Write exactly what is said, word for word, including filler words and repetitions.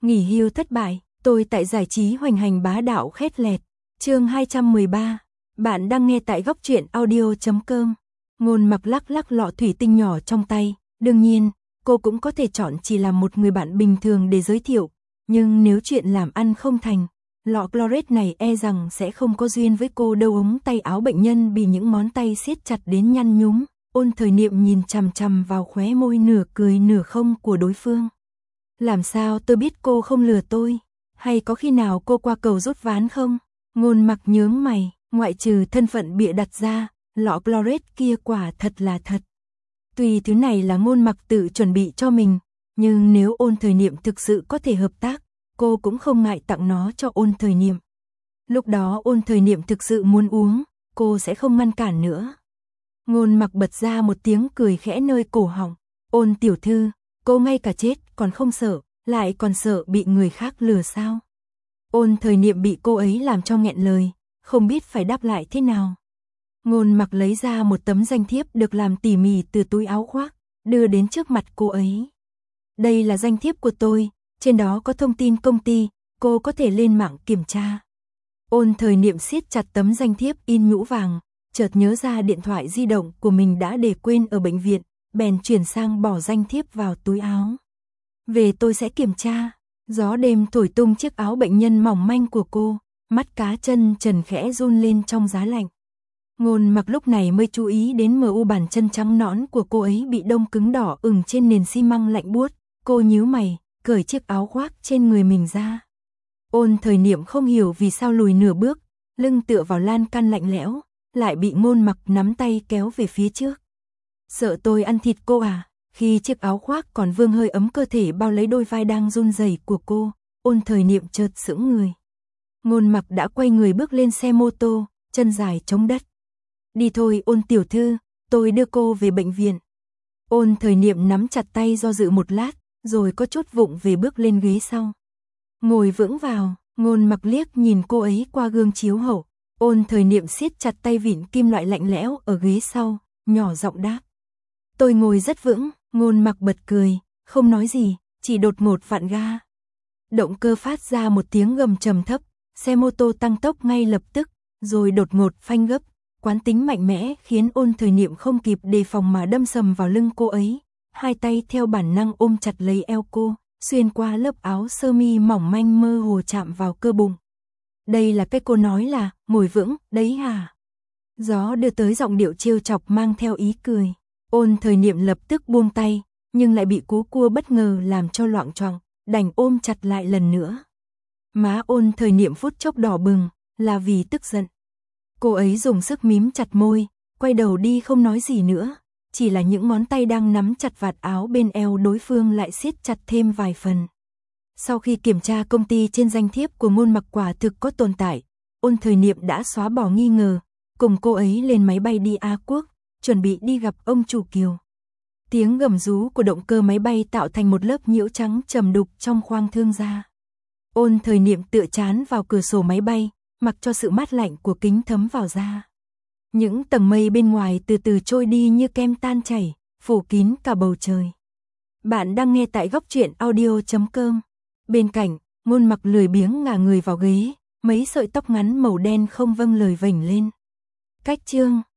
Nghỉ hưu thất bại, tôi tại giải trí hoành hành bá đạo khét lẹt. Chương hai trăm mười ba. Bạn đang nghe tại góc truyện audio chấm com. Ngôn Mặc lắc lắc lọ thủy tinh nhỏ trong tay, đương nhiên, cô cũng có thể chọn chỉ làm một người bạn bình thường để giới thiệu, nhưng nếu chuyện làm ăn không thành, lọ Clorette này e rằng sẽ không có duyên với cô đâu. Ống tay áo bệnh nhân bị những ngón tay siết chặt đến nhăn nhúm, Ôn Thời Niệm nhìn chằm chằm vào khóe môi nửa cười nửa không của đối phương. Làm sao tôi biết cô không lừa tôi? Hay có khi nào cô qua cầu rút ván không? Ngôn Mặc nhướng mày, ngoại trừ thân phận bịa đặt ra, lọ Clorette kia quả thật là thật. Tuy thứ này là Ngôn Mặc tự chuẩn bị cho mình, nhưng nếu Ôn Thời Niệm thực sự có thể hợp tác, cô cũng không ngại tặng nó cho Ôn Thời Niệm. Lúc đó Ôn Thời Niệm thực sự muốn uống, cô sẽ không ngăn cản nữa. Ngôn Mặc bật ra một tiếng cười khẽ nơi cổ họng. Ôn tiểu thư, cô ngay cả chết còn không sợ, lại còn sợ bị người khác lừa sao? Ôn Thời Niệm bị cô ấy làm cho nghẹn lời, không biết phải đáp lại thế nào. Ngôn Mặc lấy ra một tấm danh thiếp được làm tỉ mỉ từ túi áo khoác, đưa đến trước mặt cô ấy. Đây là danh thiếp của tôi, trên đó có thông tin công ty, cô có thể lên mạng kiểm tra. Ôn Thời Niệm siết chặt tấm danh thiếp in nhũ vàng, chợt nhớ ra điện thoại di động của mình đã để quên ở bệnh viện, bèn chuyển sang bỏ danh thiếp vào túi áo. Về tôi sẽ kiểm tra. Gió đêm thổi tung chiếc áo bệnh nhân mỏng manh của cô, mắt cá chân trần khẽ run lên trong giá lạnh. Ngôn Mặc lúc này mới chú ý đến mờ u bàn chân trắng nõn của cô ấy bị đông cứng đỏ ửng trên nền xi măng lạnh buốt. Cô nhíu mày, cởi chiếc áo khoác trên người mình ra. Ôn Thời Niệm không hiểu vì sao lùi nửa bước, lưng tựa vào lan can lạnh lẽo, lại bị Ngôn Mặc nắm tay kéo về phía trước. Sợ tôi ăn thịt cô à? Khi chiếc áo khoác còn vương hơi ấm cơ thể bao lấy đôi vai đang run rẩy của cô, Ôn Thời Niệm chợt sững người. Ngôn Mặc đã quay người bước lên xe mô tô, chân dài chống đất. Đi thôi Ôn tiểu thư, tôi đưa cô về bệnh viện. Ôn Thời Niệm nắm chặt tay do dự một lát, rồi có chút vụng về bước lên ghế sau. Ngồi vững vào, Ngôn Mặc liếc nhìn cô ấy qua gương chiếu hậu. Ôn Thời Niệm siết chặt tay vịn kim loại lạnh lẽo ở ghế sau, nhỏ giọng đáp. Tôi ngồi rất vững. Ngôn Mặc bật cười, không nói gì, chỉ đột ngột vặn ga. Động cơ phát ra một tiếng gầm trầm thấp, xe mô tô tăng tốc ngay lập tức, rồi đột ngột phanh gấp, quán tính mạnh mẽ khiến Ôn Thời Niệm không kịp đề phòng mà đâm sầm vào lưng cô ấy, hai tay theo bản năng ôm chặt lấy eo cô, xuyên qua lớp áo sơ mi mỏng manh mơ hồ chạm vào cơ bụng. Đây là cái cô nói là ngồi vững, đấy hả? Gió đưa tới giọng điệu trêu chọc mang theo ý cười. Ôn Thời Niệm lập tức buông tay, nhưng lại bị cú cua bất ngờ làm cho loạng choạng, đành ôm chặt lại lần nữa. Má Ôn Thời Niệm phút chốc đỏ bừng, là vì tức giận. Cô ấy dùng sức mím chặt môi, quay đầu đi không nói gì nữa, chỉ là những ngón tay đang nắm chặt vạt áo bên eo đối phương lại siết chặt thêm vài phần. Sau khi kiểm tra công ty trên danh thiếp của Ngôn Mặc quả thực có tồn tại, Ôn Thời Niệm đã xóa bỏ nghi ngờ, cùng cô ấy lên máy bay đi A Quốc, chuẩn bị đi gặp ông chủ Kiều. Tiếng gầm rú của động cơ máy bay tạo thành một lớp nhiễu trắng trầm đục trong khoang thương gia. Ôn Thời Niệm tựa chán vào cửa sổ máy bay, mặc cho sự mát lạnh của kính thấm vào da. Những tầng mây bên ngoài từ từ trôi đi như kem tan chảy, phủ kín cả bầu trời. Bạn đang nghe tại góc truyện audio chấm com. Bên cạnh, Ngôn Mặc lười biếng ngả người vào ghế, mấy sợi tóc ngắn màu đen không vâng lời vểnh lên. Cách chương